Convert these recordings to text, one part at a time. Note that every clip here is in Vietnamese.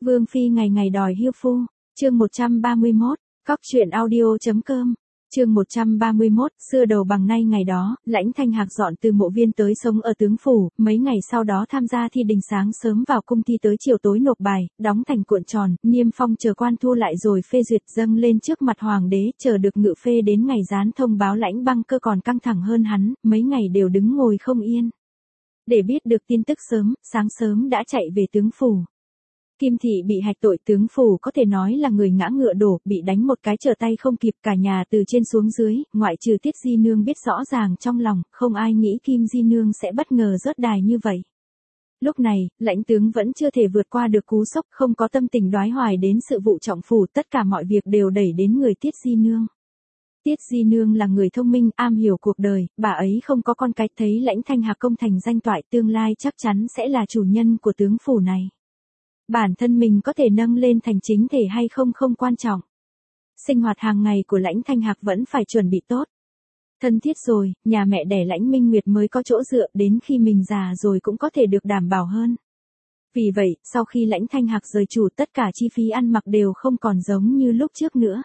Vương phi ngày ngày đòi hiêu phu, chương 131, cóc truyện audio.com. Chương 131, xưa đầu bằng nay ngày đó, Lãnh Thanh Hạc dọn từ Mộ Viên tới sống ở tướng phủ, mấy ngày sau đó tham gia thi đình, sáng sớm vào cung thi tới chiều tối nộp bài, đóng thành cuộn tròn, niêm phong chờ quan thu lại rồi phê duyệt dâng lên trước mặt hoàng đế, chờ được ngự phê đến ngày gián thông báo. Lãnh Băng Cơ còn căng thẳng hơn hắn, mấy ngày đều đứng ngồi không yên. Để biết được tin tức sớm, sáng sớm đã chạy về tướng phủ. Kim thị bị hạch tội, tướng phủ có thể nói là người ngã ngựa đổ, bị đánh một cái trở tay không kịp, cả nhà từ trên xuống dưới, ngoại trừ Tiết Di Nương biết rõ ràng trong lòng, không ai nghĩ Kim Di Nương sẽ bất ngờ rớt đài như vậy. Lúc này, lãnh tướng vẫn chưa thể vượt qua được cú sốc, không có tâm tình đoái hoài đến sự vụ trọng phủ, tất cả mọi việc đều đẩy đến người Tiết Di Nương. Tiết Di Nương là người thông minh, am hiểu cuộc đời, bà ấy không có con cái, thấy Lãnh Thanh Hạc công thành danh toại, tương lai chắc chắn sẽ là chủ nhân của tướng phủ này. Bản thân mình có thể nâng lên thành chính thể hay không không quan trọng. Sinh hoạt hàng ngày của Lãnh Thanh Hạc vẫn phải chuẩn bị tốt. Thân thiết rồi, nhà mẹ đẻ Lãnh Minh Nguyệt mới có chỗ dựa, đến khi mình già rồi cũng có thể được đảm bảo hơn. Vì vậy, sau khi Lãnh Thanh Hạc rời chủ, tất cả chi phí ăn mặc đều không còn giống như lúc trước nữa.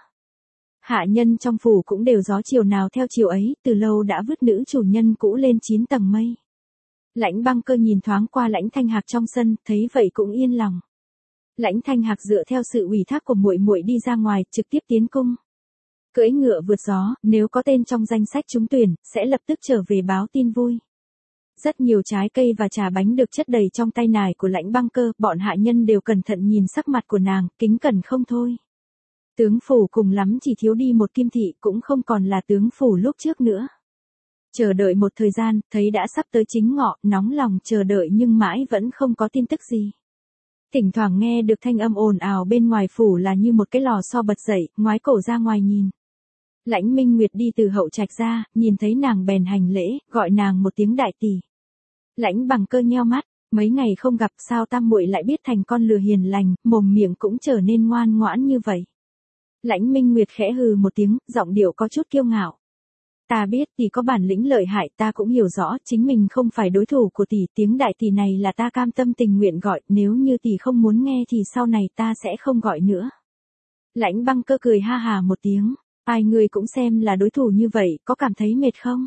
Hạ nhân trong phủ cũng đều gió chiều nào theo chiều ấy, từ lâu đã vứt nữ chủ nhân cũ lên 9 tầng mây. Lãnh Băng Cơ nhìn thoáng qua Lãnh Thanh Hạc trong sân, thấy vậy cũng yên lòng. Lãnh Thanh Hạc dựa theo sự ủy thác của muội muội đi ra ngoài, trực tiếp tiến cung. Cưỡi ngựa vượt gió, nếu có tên trong danh sách trúng tuyển, sẽ lập tức trở về báo tin vui. Rất nhiều trái cây và trà bánh được chất đầy trong tay nải của Lãnh Băng Cơ, bọn hạ nhân đều cẩn thận nhìn sắc mặt của nàng, kính cẩn không thôi. Tướng phủ cùng lắm chỉ thiếu đi một Kim thị, cũng không còn là tướng phủ lúc trước nữa. Chờ đợi một thời gian, thấy đã sắp tới chính ngọ, nóng lòng chờ đợi nhưng mãi vẫn không có tin tức gì. Thỉnh thoảng nghe được thanh âm ồn ào bên ngoài phủ là như một cái lò xo bật dậy, ngoái cổ ra ngoài nhìn. Lãnh Minh Nguyệt đi từ hậu trạch ra, nhìn thấy nàng bèn hành lễ, gọi nàng một tiếng đại tỷ. Lãnh Bằng Cơ nheo mắt, mấy ngày không gặp, sao tam muội lại biết thành con lừa hiền lành, mồm miệng cũng trở nên ngoan ngoãn như vậy. Lãnh Minh Nguyệt khẽ hừ một tiếng, giọng điệu có chút kiêu ngạo. Ta biết tỷ có bản lĩnh lợi hại, ta cũng hiểu rõ chính mình không phải đối thủ của tỷ, tiếng đại tỷ này là ta cam tâm tình nguyện gọi, nếu như tỷ không muốn nghe thì sau này ta sẽ không gọi nữa. Lãnh Băng Cơ cười ha hà một tiếng, ai người cũng xem là đối thủ như vậy, có cảm thấy mệt không?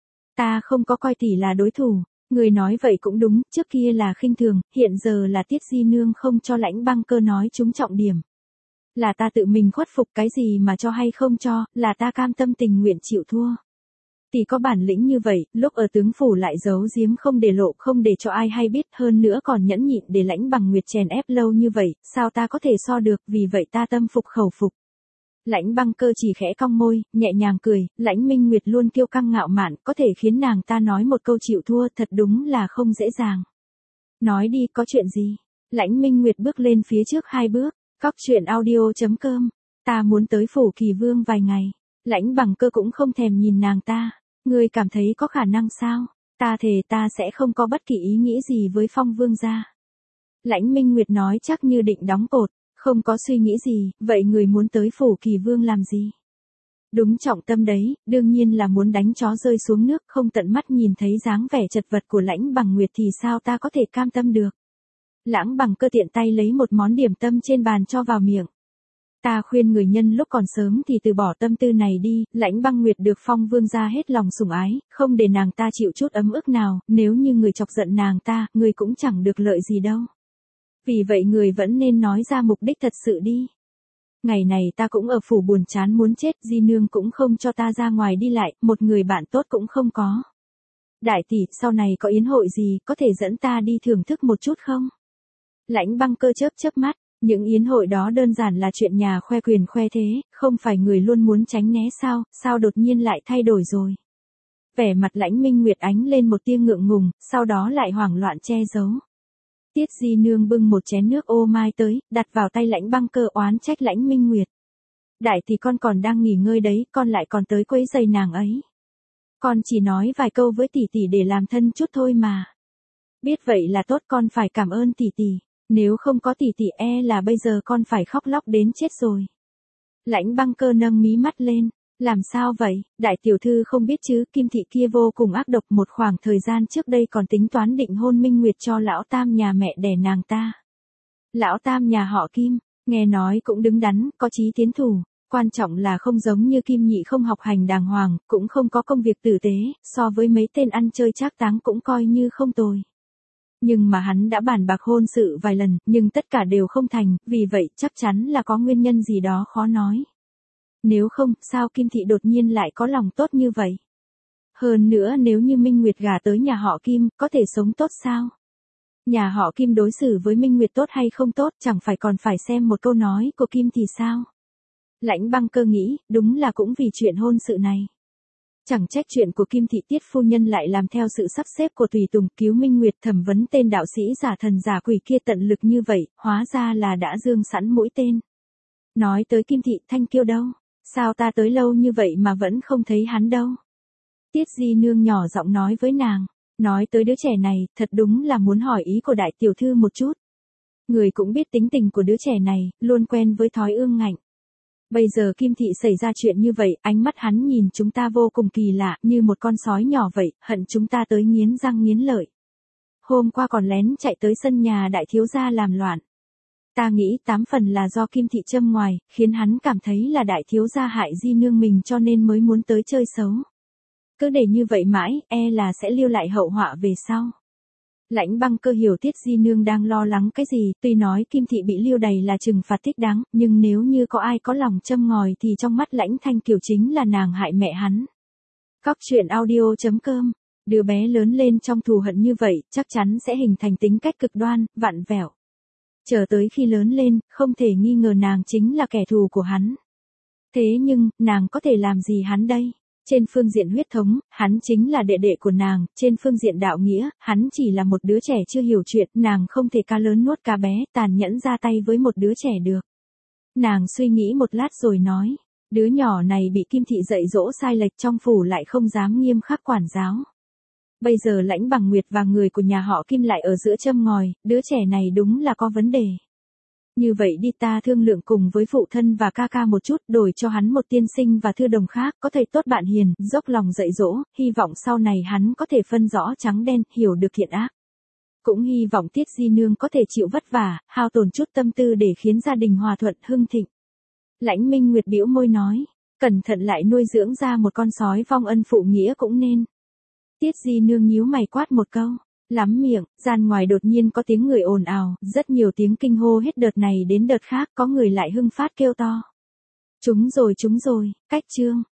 Ta không có coi tỷ là đối thủ, người nói vậy cũng đúng, trước kia là khinh thường, hiện giờ là Tiết Di Nương không cho Lãnh Băng Cơ nói trúng trọng điểm. Là ta tự mình khuất phục, cái gì mà cho hay không cho, là ta cam tâm tình nguyện chịu thua. Tỷ có bản lĩnh như vậy, lúc ở tướng phủ lại giấu giếm không để lộ, không để cho ai hay biết, hơn nữa còn nhẫn nhịn để Lãnh Bằng Nguyệt chèn ép lâu như vậy, sao ta có thể so được, vì vậy ta tâm phục khẩu phục. Lãnh Băng Cơ chỉ khẽ cong môi, nhẹ nhàng cười, Lãnh Minh Nguyệt luôn kiêu căng ngạo mạn, có thể khiến nàng ta nói một câu chịu thua, thật đúng là không dễ dàng. Nói đi, có chuyện gì? Lãnh Minh Nguyệt bước lên phía trước 2 bước, cóc truyện audio.com, ta muốn tới phủ Kỳ Vương vài ngày. Lãnh Bằng Cơ cũng không thèm nhìn nàng ta. Ngươi cảm thấy có khả năng sao? Ta thề ta sẽ không có bất kỳ ý nghĩ gì với Phong Vương gia. Lãnh Minh Nguyệt nói chắc như định đóng cột, không có suy nghĩ gì, vậy người muốn tới phủ Kỳ Vương làm gì? Đúng trọng tâm đấy, đương nhiên là muốn đánh chó rơi xuống nước, không tận mắt nhìn thấy dáng vẻ chật vật của Lãnh Bằng Nguyệt thì sao ta có thể cam tâm được. Lãnh Bằng Cơ tiện tay lấy một món điểm tâm trên bàn cho vào miệng. Ta khuyên người nhân lúc còn sớm thì từ bỏ tâm tư này đi, Lãnh Băng Nguyệt được Phong Vương gia hết lòng sủng ái, không để nàng ta chịu chút ấm ức nào, nếu như người chọc giận nàng ta, người cũng chẳng được lợi gì đâu. Vì vậy người vẫn nên nói ra mục đích thật sự đi. Ngày này ta cũng ở phủ buồn chán muốn chết, Di Nương cũng không cho ta ra ngoài đi lại, một người bạn tốt cũng không có. Đại tỷ, sau này có yến hội gì, có thể dẫn ta đi thưởng thức một chút không? Lãnh Băng Cơ chớp chớp mắt. Những yến hội đó đơn giản là chuyện nhà khoe quyền khoe thế, không phải người luôn muốn tránh né sao đột nhiên lại thay đổi rồi. Vẻ mặt Lãnh Minh Nguyệt ánh lên một tia ngượng ngùng, sau đó lại hoảng loạn che giấu. Tiết Di Nương bưng một chén nước ô mai tới, đặt vào tay Lãnh Băng Cơ, oán trách Lãnh Minh Nguyệt. Đại thì con còn đang nghỉ ngơi đấy, con lại còn tới quấy rầy nàng ấy. Con chỉ nói vài câu với tỷ tỷ để làm thân chút thôi mà. Biết vậy là tốt, con phải cảm ơn tỷ tỷ. Nếu không có tỷ tỷ là bây giờ con phải khóc lóc đến chết rồi. Lãnh Băng Cơ nâng mí mắt lên. Làm sao vậy? Đại tiểu thư không biết chứ, Kim thị kia vô cùng ác độc, một khoảng thời gian trước đây còn tính toán định hôn Minh Nguyệt cho lão tam nhà mẹ đẻ nàng ta. Lão tam nhà họ Kim, nghe nói cũng đứng đắn, có chí tiến thủ. Quan trọng là không giống như Kim Nhị không học hành đàng hoàng, cũng không có công việc tử tế, so với mấy tên ăn chơi trác táng cũng coi như không tồi. Nhưng mà hắn đã bàn bạc hôn sự vài lần, nhưng tất cả đều không thành, vì vậy chắc chắn là có nguyên nhân gì đó khó nói. Nếu không, sao Kim Thị đột nhiên lại có lòng tốt như vậy? Hơn nữa nếu như Minh Nguyệt gả tới nhà họ Kim, có thể sống tốt sao? Nhà họ Kim đối xử với Minh Nguyệt tốt hay không tốt, chẳng phải còn phải xem một câu nói của Kim thì sao? Lãnh Băng Cơ nghĩ, đúng là cũng vì chuyện hôn sự này. Chẳng trách chuyện của Kim Thị Tiết phu nhân lại làm theo sự sắp xếp của tùy tùng cứu Minh Nguyệt, thẩm vấn tên đạo sĩ giả thần giả quỷ kia tận lực như vậy, hóa ra là đã dương sẵn mũi tên. Nói tới Kim Thị, Thanh Kiêu đâu? Sao ta tới lâu như vậy mà vẫn không thấy hắn đâu? Tiết Di Nương nhỏ giọng nói với nàng. Nói tới đứa trẻ này, thật đúng là muốn hỏi ý của đại tiểu thư một chút. Người cũng biết tính tình của đứa trẻ này, luôn quen với thói ương ngạnh. Bây giờ Kim Thị xảy ra chuyện như vậy, ánh mắt hắn nhìn chúng ta vô cùng kỳ lạ, như một con sói nhỏ vậy, hận chúng ta tới nghiến răng nghiến lợi. Hôm qua còn lén chạy tới sân nhà đại thiếu gia làm loạn. Ta nghĩ 8 phần là do Kim Thị châm ngoài, khiến hắn cảm thấy là đại thiếu gia hại Di Nương mình cho nên mới muốn tới chơi xấu. Cứ để như vậy mãi, e là sẽ lưu lại hậu họa về sau. Lãnh Băng Cơ hiểu Tiết Di Nương đang lo lắng cái gì, tuy nói Kim Thị bị lưu đày là trừng phạt thích đáng, nhưng nếu như có ai có lòng châm ngòi thì trong mắt Lãnh Thanh Kiều chính là nàng hại mẹ hắn. Cóc truyện audio.com, đứa bé lớn lên trong thù hận như vậy, chắc chắn sẽ hình thành tính cách cực đoan, vặn vẹo. Chờ tới khi lớn lên, không thể nghi ngờ nàng chính là kẻ thù của hắn. Thế nhưng, nàng có thể làm gì hắn đây? Trên phương diện huyết thống, hắn chính là đệ đệ của nàng, trên phương diện đạo nghĩa, hắn chỉ là một đứa trẻ chưa hiểu chuyện, nàng không thể cá lớn nuốt cá bé, tàn nhẫn ra tay với một đứa trẻ được. Nàng suy nghĩ một lát rồi nói, đứa nhỏ này bị Kim Thị dạy dỗ sai lệch trong phủ lại không dám nghiêm khắc quản giáo. Bây giờ Lãnh Bằng Nguyệt và người của nhà họ Kim lại ở giữa châm ngòi, đứa trẻ này đúng là có vấn đề. Như vậy đi, ta thương lượng cùng với phụ thân và ca ca một chút, đổi cho hắn một tiên sinh và thư đồng khác, có thầy tốt bạn hiền, dốc lòng dạy dỗ, hy vọng sau này hắn có thể phân rõ trắng đen, hiểu được thiện ác. Cũng hy vọng Tiết Di Nương có thể chịu vất vả, hao tổn chút tâm tư để khiến gia đình hòa thuận hưng thịnh. Lãnh Minh Nguyệt bĩu môi nói, cẩn thận lại nuôi dưỡng ra một con sói vong ân phụ nghĩa cũng nên. Tiết Di Nương nhíu mày quát một câu. Lắm miệng, gian ngoài đột nhiên có tiếng người ồn ào, rất nhiều tiếng kinh hô hết đợt này đến đợt khác, có người lại hưng phát kêu to. Chúng rồi, cách chương.